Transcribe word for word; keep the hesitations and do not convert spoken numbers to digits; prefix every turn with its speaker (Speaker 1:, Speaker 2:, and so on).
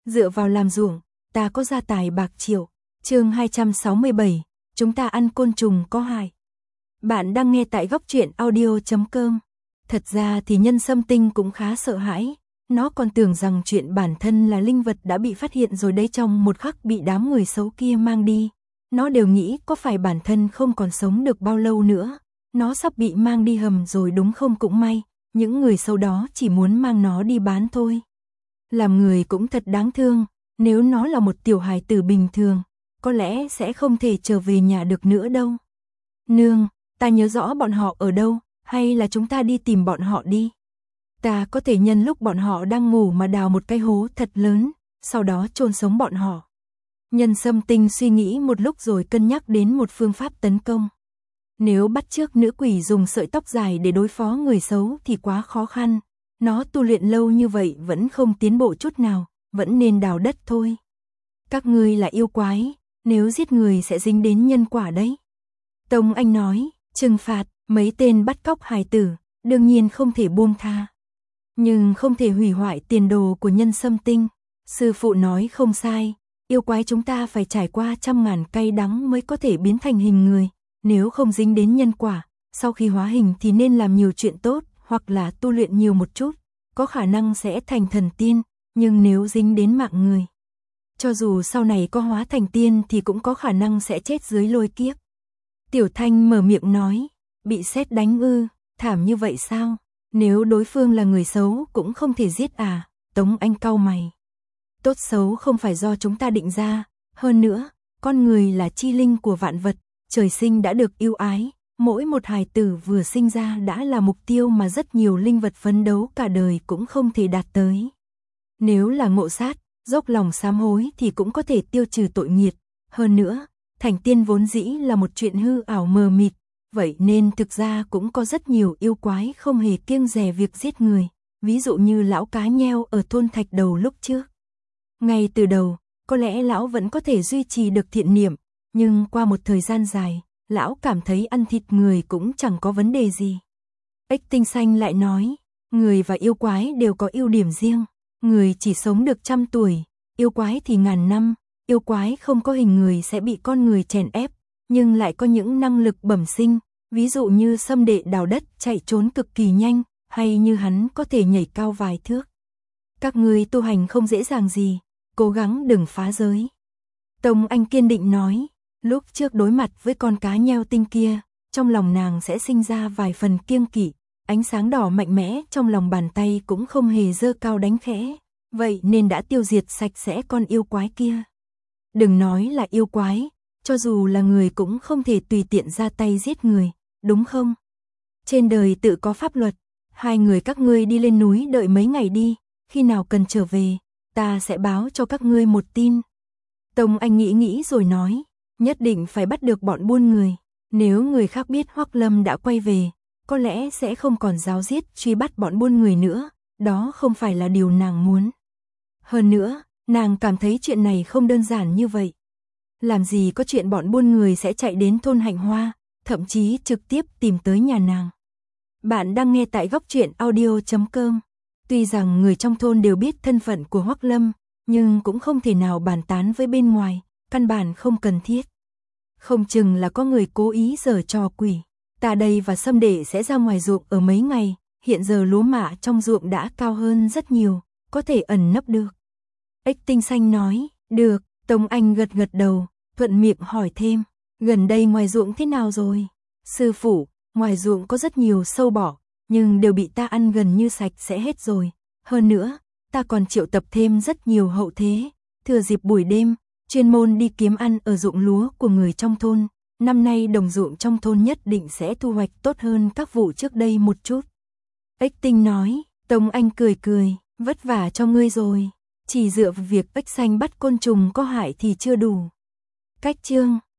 Speaker 1: Dựa vào làm ruộng, ta có gia tài bạc triệu. Chương hai trăm sáu mươi bảy, chúng ta ăn côn trùng có hại. Bạn đang nghe tại góc truyện audio chấm com. Thật ra thì Nhân Sâm Tinh cũng khá sợ hãi, nó còn tưởng rằng chuyện bản thân là linh vật đã bị phát hiện rồi đấy, trong một khắc bị đám người xấu kia mang đi. Nó đều nghĩ có phải bản thân không còn sống được bao lâu nữa, nó sắp bị mang đi hầm rồi đúng không, cũng may, những người xấu đó chỉ muốn mang nó đi bán thôi. Làm người cũng thật đáng thương, nếu nó là một tiểu hài tử bình thường, có lẽ sẽ không thể trở về nhà được nữa đâu. Nương, ta nhớ rõ bọn họ ở đâu, hay là chúng ta đi tìm bọn họ đi. Ta có thể nhân lúc bọn họ đang ngủ mà đào một cái hố thật lớn, sau đó chôn sống bọn họ. Nhân Sâm Tinh suy nghĩ một lúc rồi cân nhắc đến một phương pháp tấn công. Nếu bắt chước nữ quỷ dùng sợi tóc dài để đối phó người xấu thì quá khó khăn. Nó tu luyện lâu như vậy vẫn không tiến bộ chút nào, vẫn nên đào đất thôi. Các ngươi là yêu quái, nếu giết người sẽ dính đến nhân quả đấy. Tông Anh nói, trừng phạt mấy tên bắt cóc hài tử, đương nhiên không thể buông tha. Nhưng không thể hủy hoại tiền đồ của Nhân Sâm Tinh. Sư phụ nói không sai, yêu quái chúng ta phải trải qua trăm ngàn cay đắng mới có thể biến thành hình người. Nếu không dính đến nhân quả, sau khi hóa hình thì nên làm nhiều chuyện tốt, hoặc là tu luyện nhiều một chút, có khả năng sẽ thành thần tiên, nhưng nếu dính đến mạng người, cho dù sau này có hóa thành tiên thì cũng có khả năng sẽ chết dưới lôi kiếp. Tiểu Thanh mở miệng nói, bị sét đánh ư, thảm như vậy sao? Nếu đối phương là người xấu cũng không thể giết à? Tống Anh cau mày. Tốt xấu không phải do chúng ta định ra, hơn nữa, con người là chi linh của vạn vật, trời sinh đã được yêu ái. Mỗi một hài tử vừa sinh ra đã là mục tiêu mà rất nhiều linh vật phấn đấu cả đời cũng không thể đạt tới. Nếu là ngộ sát, dốc lòng sám hối thì cũng có thể tiêu trừ tội nghiệt. Hơn nữa, thành tiên vốn dĩ là một chuyện hư ảo mờ mịt, vậy nên thực ra cũng có rất nhiều yêu quái không hề kiêng dè việc giết người, ví dụ như lão cá nheo ở thôn Thạch Đầu lúc trước. Ngay từ đầu, có lẽ lão vẫn có thể duy trì được thiện niệm, nhưng qua một thời gian dài, lão cảm thấy ăn thịt người cũng chẳng có vấn đề gì. Ếch Tinh Xanh lại nói, người và yêu quái đều có ưu điểm riêng, người chỉ sống được trăm tuổi, yêu quái thì ngàn năm, yêu quái không có hình người sẽ bị con người chèn ép, nhưng lại có những năng lực bẩm sinh, ví dụ như Sâm Đệ đào đất chạy trốn cực kỳ nhanh, hay như hắn có thể nhảy cao vài thước. Các ngươi tu hành không dễ dàng gì, cố gắng đừng phá giới. Tông Anh kiên định nói. Lúc trước đối mặt với con cá nheo tinh kia, trong lòng nàng sẽ sinh ra vài phần kiêng kỵ, ánh sáng đỏ mạnh mẽ trong lòng bàn tay cũng không hề giơ cao đánh khẽ, vậy nên đã tiêu diệt sạch sẽ con yêu quái kia. Đừng nói là yêu quái, cho dù là người cũng không thể tùy tiện ra tay giết người, đúng không? Trên đời tự có pháp luật, hai người các ngươi đi lên núi đợi mấy ngày đi, khi nào cần trở về, ta sẽ báo cho các ngươi một tin. Tông Anh nghĩ nghĩ rồi nói. Nhất định phải bắt được bọn buôn người, nếu người khác biết Hoắc Lâm đã quay về, có lẽ sẽ không còn giáo giết truy bắt bọn buôn người nữa, đó không phải là điều nàng muốn. Hơn nữa, nàng cảm thấy chuyện này không đơn giản như vậy. Làm gì có chuyện bọn buôn người sẽ chạy đến thôn Hạnh Hoa, thậm chí trực tiếp tìm tới nhà nàng. Bạn đang nghe tại góc truyện audio chấm com. Tuy rằng người trong thôn đều biết thân phận của Hoắc Lâm, nhưng cũng không thể nào bàn tán với bên ngoài. Căn bản không cần thiết. Không chừng là có người cố ý giở trò quỷ. Ta đây và Sâm Đệ sẽ ra ngoài ruộng ở mấy ngày, hiện giờ lúa mạ trong ruộng đã cao hơn rất nhiều, có thể ẩn nấp được. Ếch Tinh Xanh nói, được, Tông Anh gật gật đầu, thuận miệng hỏi thêm, gần đây ngoài ruộng thế nào rồi? Sư phụ, ngoài ruộng có rất nhiều sâu bọ, nhưng đều bị ta ăn gần như sạch sẽ hết rồi. Hơn nữa, ta còn triệu tập thêm rất nhiều hậu thế, thừa dịp buổi đêm, chuyên môn đi kiếm ăn ở ruộng lúa của người trong thôn, năm nay đồng ruộng trong thôn nhất định sẽ thu hoạch tốt hơn các vụ trước đây một chút. Ếch Tinh nói, Tông Anh cười cười, vất vả cho ngươi rồi, chỉ dựa vào việc ếch xanh bắt côn trùng có hại thì chưa đủ. Cách chương